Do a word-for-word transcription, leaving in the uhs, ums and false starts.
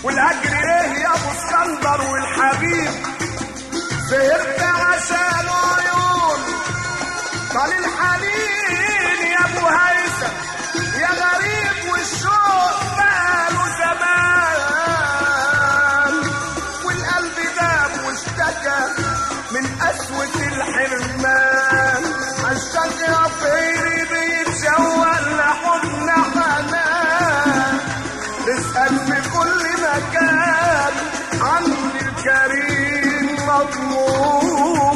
والاجر ايه يا ابو اسكندر والحبيب سهرت عشان عيون طال الحنين يا ابو هيثم يا غريب والشوق بقاله زمان والقلب داب واشتكى من قسوة الحرمان عشان يا طيري بيتشوق لحضن حنان نسأل في كل مكان عن الكريم مضمون